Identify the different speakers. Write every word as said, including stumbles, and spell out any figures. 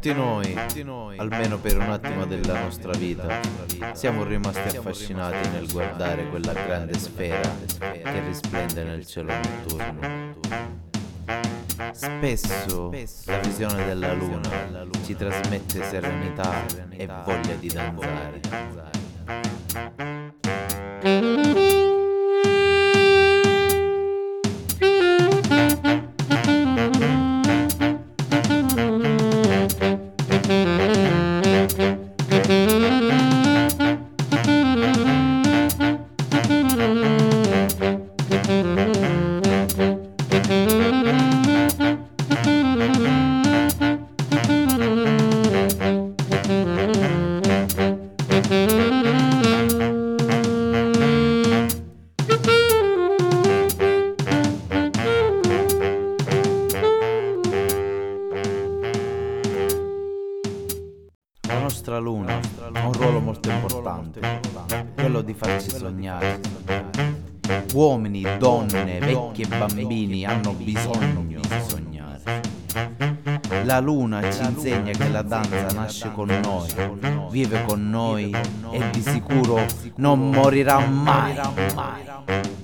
Speaker 1: Tutti noi, almeno per un attimo della nostra vita, siamo rimasti affascinati nel guardare quella grande sfera che risplende nel cielo notturno. Spesso la visione della luna ci trasmette serenità e voglia di danzare. La nostra luna ha un ruolo molto importante, quello di farci sognare. Uomini, donne, vecchi e bambini hanno bisogno di sognare. La luna ci insegna che la danza nasce con noi, vive con noi e di sicuro non morirà mai.